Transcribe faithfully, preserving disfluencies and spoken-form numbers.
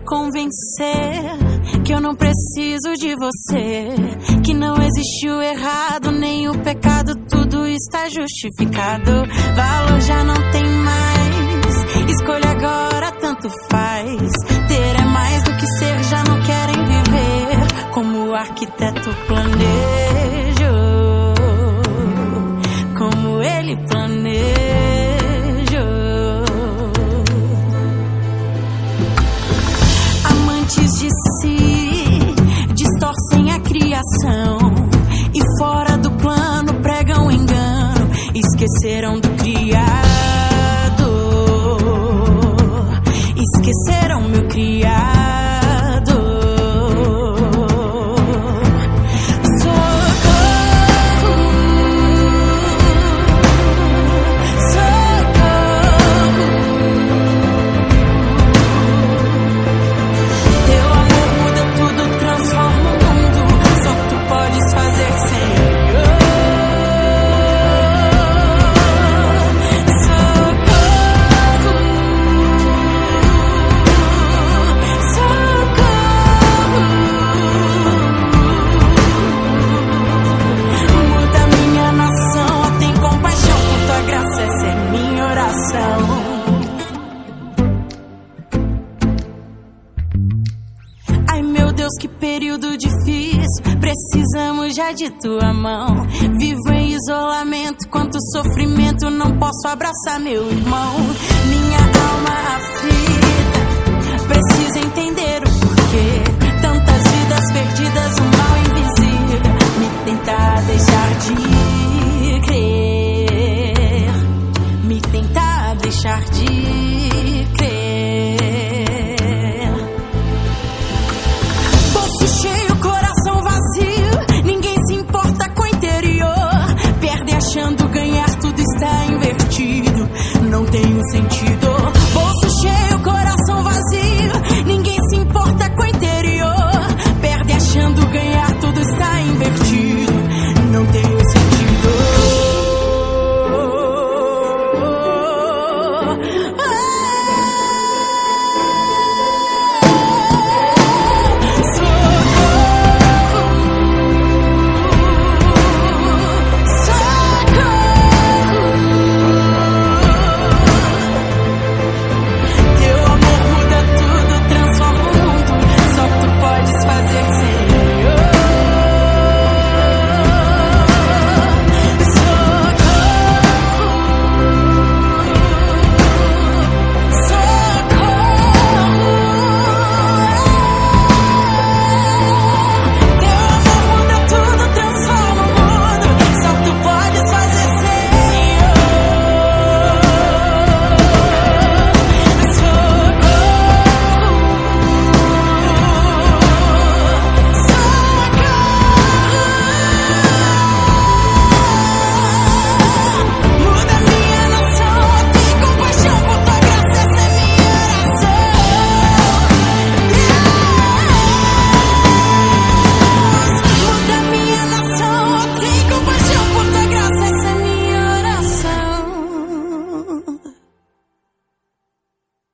convencer que eu não preciso de você, que não existe o errado nem o pecado, tudo está justificado. Valor já não tem mais, escolha agora, tanto faz. Ter é mais do que ser, já não querem viver como o arquiteto planejou, como ele planejou. Amantes de si distorcem a criação e fora do plano pregam engano, esqueceram do Criador, esqueceram meu Criador. Ai meu Deus, que período difícil, precisamos já de tua mão. Vivo em isolamento, quanto sofrimento, não posso abraçar meu irmão. Minha alma aflita precisa entender o